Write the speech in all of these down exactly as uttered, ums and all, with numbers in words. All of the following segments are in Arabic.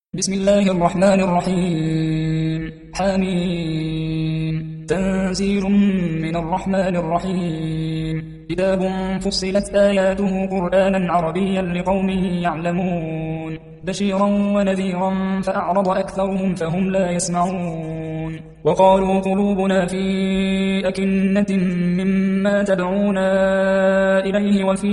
بسم الله الرحمن الرحيم حميم تنزيل من الرحمن الرحيم كتاب فصلت آياته قرآنا عربيا لقوم يعلمون بشيرا ونذيرا فأعرض أكثرهم فهم لا يسمعون وقالوا قلوبنا في أكنة مما تدعونا إليه وفي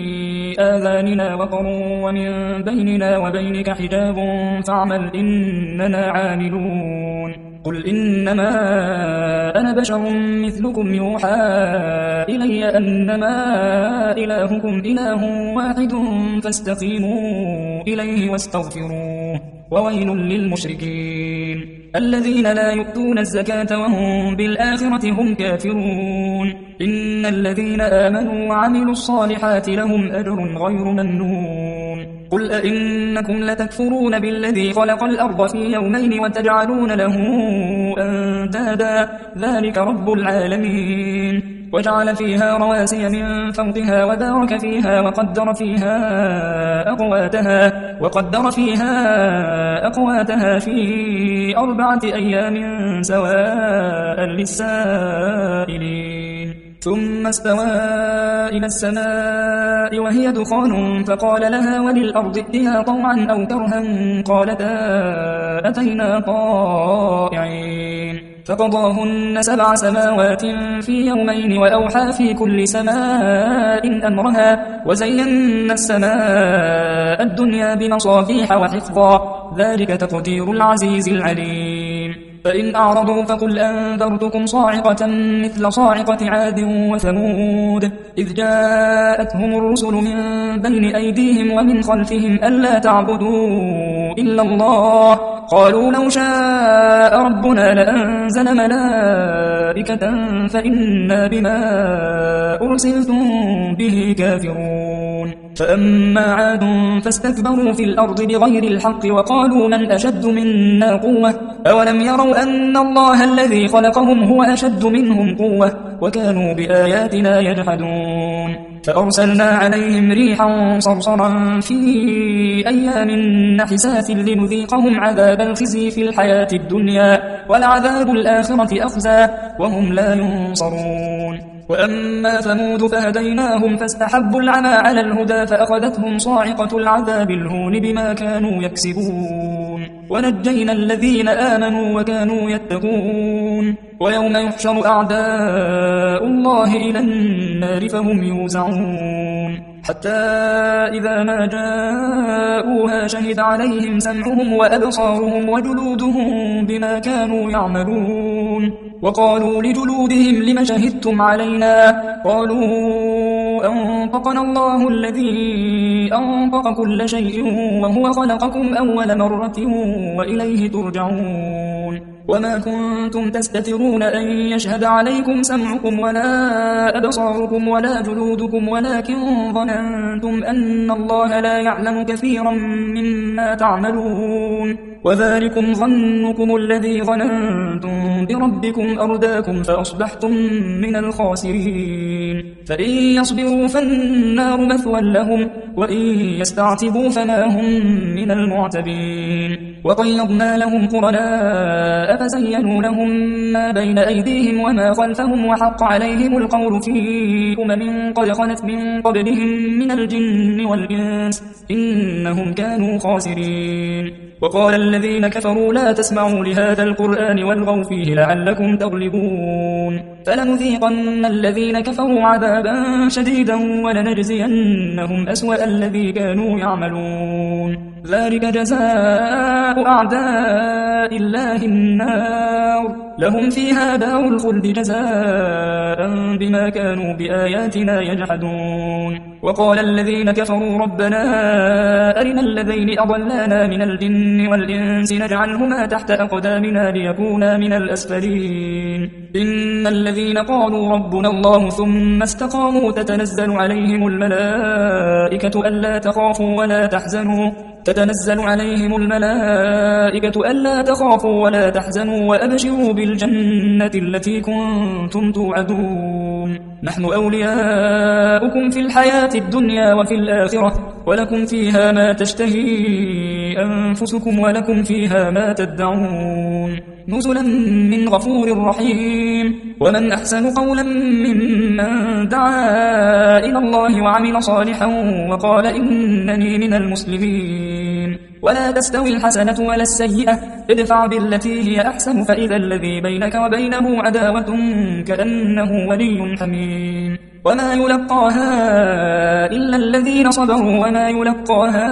آذاننا وقر ومن بيننا وبينك حجاب فاعمل إننا عاملون قل إنما أنا بشر مثلكم يوحى إلي أنما إلهكم إله واحد فاستقيموا إليه واستغفروه وويل للمشركين الذين لا يؤتون الزكاة وهم بالآخرة هم كافرون إن الذين آمنوا وعملوا الصالحات لهم أجر غير ممنون قل أئنكم لتكفرون بالذي خلق الأرض في يومين وتجعلون له أندادا ذلك رب العالمين وجعل فيها رواسي من فوقها وبارك فيها وقدر فيها أقواتها وقدر فيها أقواتها في أربعة أيام سواء للسائلين ثم استوى إلى السماء وهي دخان فقال لها وللأرض ائتيا طوعا أو كرها قالتا أتينا طائعين فقضاهن سبع سماوات في يومين وأوحى في كل سماء أمرها وزينا السماء الدنيا بمصابيح وحفظا ذلك تقدير العزيز العليم فإن أعرضوا فقل أنذرتكم صاعقة مثل صاعقة عاد وثمود إذ جاءتهم الرسل من بين أيديهم ومن خلفهم ألا تعبدوا إلا الله قالوا لو شاء ربنا لأنزل ملائكة فإنا بما أرسلتم به كافرون فأما عاد فاستكبروا في الأرض بغير الحق وقالوا من أشد منا قوة أولم يروا أن الله الذي خلقهم هو أشد منهم قوة وكانوا بآياتنا يجحدون فأرسلنا عليهم ريحا صرصرا في أيام نحسات لنذيقهم عذاب الخزي في الحياة الدنيا ولعذاب الآخرة أخزى وهم لا ينصرون وأما ثمود فهديناهم فاستحبوا العمى على الهدى فأخذتهم صاعقة العذاب الهون بما كانوا يكسبون ونجينا الذين آمنوا وكانوا يتقون ويوم يحشر أعداء الله إلى النار فهم يوزعون حتى إذا ما جاءوها شهد عليهم سمعهم وأبصارهم وجلودهم بما كانوا يعملون وقالوا لجلودهم لم شهدتم علينا قالوا أنطقنا الله الذي أنطق كل شيء وهو خلقكم أول مرة وإليه ترجعون وما كنتم تستترون أن يشهد عليكم سمعكم ولا أبصاركم ولا جلودكم ولكن ظننتم أن الله لا يعلم كثيرا مما تعملون وذلكم ظنكم الذي ظننتم بربكم أرداكم فأصبحتم من الخاسرين فإن يصبروا فالنار مثوى لهم وإن يستعتبوا فما هم من المعتبين وقيضنا لهم قرناء فزينوا لهم ما بين أيديهم وما خلفهم وحق عليهم القول في أمم قد خلت من قبلهم من الجن والإنس إنهم كانوا خاسرين وقال الذين كفروا لا تسمعوا لهذا القرآن والغوا فيه لعلكم تغلبون فلنذيقن الذين كفروا عذابا شديدا ولنجزينهم أسوأ الذي كانوا يعملون ذلك جزاء أعداء الله النار لهم فيها دار الخلد جزاء بما كانوا بآياتنا يجحدون وقال الذين كفروا ربنا أرنا الذين أضلانا من الجن والإنس نجعلهما تحت أقدامنا ليكونا من الأسفلين إن الذين قالوا ربنا الله ثم استقاموا تتنزل عليهم الملائكة ألا تخافوا ولا تحزنوا تتنزل عليهم الملائكة ألا تخافوا ولا تحزنوا وأبشروا بالجنة التي كنتم توعدون نحن أولياؤكم في الحياة الدنيا وفي الآخرة ولكم فيها ما تشتهي أنفسكم ولكم فيها ما تدعون نزلا من غفور رحيم. ومن أحسن قولا ممن دعا إلى الله وعمل صالحا وقال إنني من المسلمين. ولا تستوي الحسنة ولا السيئة ادفع بالتي هي أحسن فإذا الذي بينك وبينه عداوة كأنه ولي حميم. وما يلقاها إلا الذين صبروا وما يلقاها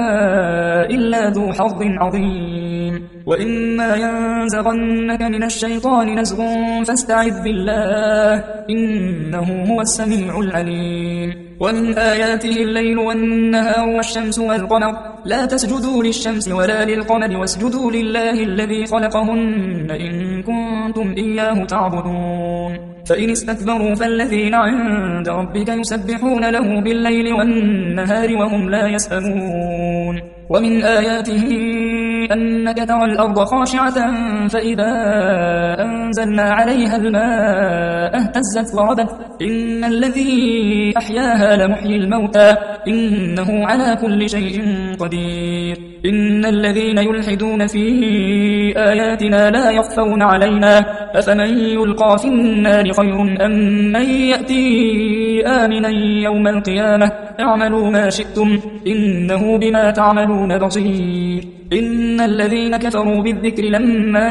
إلا ذو حظ عظيم. وإما ينزغنك من الشيطان نزغ فاستعذ بالله إنه هو السميع العليم. ومن آياته الليل والنهار والشمس والقمر لا تسجدوا للشمس ولا للقمر واسجدوا لله الذي خلقهن إن كنتم إياه تعبدون. فإن استكبروا فالذين عند ربك يسبحون له بالليل والنهار وهم لا يسأمون. ومن آياته أنك ترى الأرض خاشعة فإذا أنزلنا عليها الماء اهتزت وربت إن الذي أحياها لمحيي الموتى إنه على كل شيء قدير. إن الذين يلحدون في آياتنا لا يخفون علينا أفمن يلقى في النار خير أم من يأتي آمنا يوم القيامة اعملوا ما شئتم إنه بما تعملون بصير. إن الذين كفروا بالذكر لما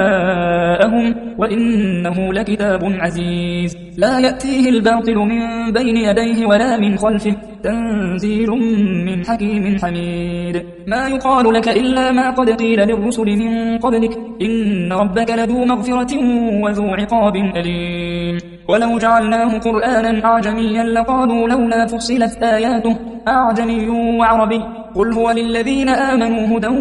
جاءهم وإنه لكتاب عزيز لا يأتيه الباطل من بين يديه ولا من خلفه تنزيل من حكيم حميد. ما يقال لك إلا ما قد قيل للرسل من قبلك إن ربك لذو مغفرة وذو عقاب أليم. ولو جعلناه قرآنا أعجميا لقالوا لولا فصلت آياته أعجمي وعربي قل هو للذين آمنوا هدى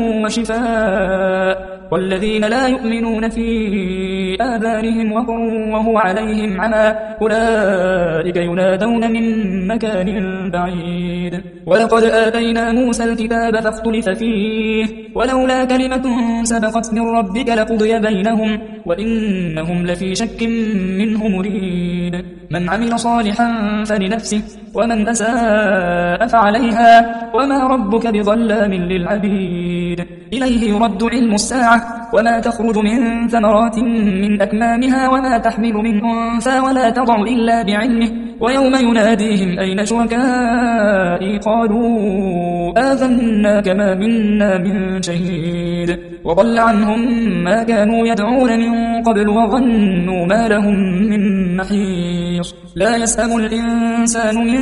وشفاء والذين لا يؤمنون في آذانهم وقر وهو عليهم عمى أولئك ينادون من مكان بعيد. ولقد آتينا موسى الكتاب فاختلف فيه ولولا كلمة سبقت من ربك لقضي بينهم وإنهم لفي شك منه مريد. من عمل صالحا فلنفسه ومن أساء فعليها وما ربك بظلام للعبيد. إليه يرد علم الساعة وما تخرج من ثمرات من أكمامها وما تحمل من أنثى ولا تضع إلا بعلمه ويوم يناديهم أين شركائي قالوا آذنا كما منا من شهيد. وضل عنهم ما كانوا يدعون من قبل وظنوا ما لهم من محيص. لا يسأم الإنسان من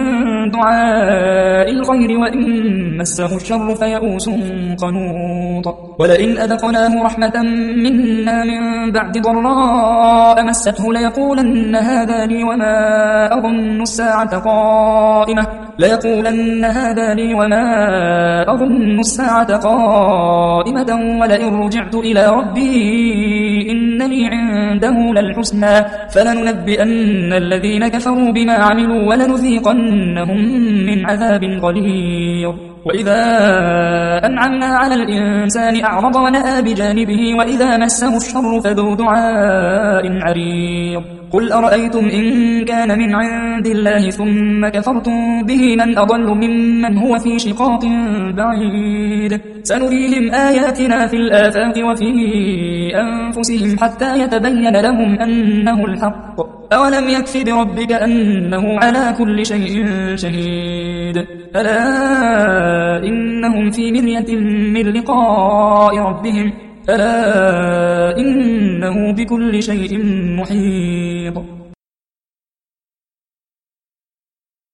دعاء الخير وإن مسه الشر فيئوس قنوط. ولئن أذقناه رحمة منا من بعد ضراء مسته ليقولن هذا لي وما أظن الساعة قائمة ليقولن هذا لي وما أظن الساعة قائمة ولئن رجعت إلى ربي إن لي عنده للحسنى فلننبئن الذين كفروا بما عملوا ولنذيقنهم من عذاب غليظ. وإذا أنعمنا على الإنسان أعرض ونأى بجانبه وإذا مسه الشر فذو دعاء عريض. قل أرأيتم إن كان من عند الله ثم كفرتم به من أضل ممن هو في شقاق بعيد. سنريهم آياتنا في الآفاق وفي أنفسهم حتى يتبين لهم أنه الحق أولم يكف بربك أنه على كل شيء شهيد. ألا إنهم في مرية من لقاء ربهم ألا إنه بكل شيء محيط.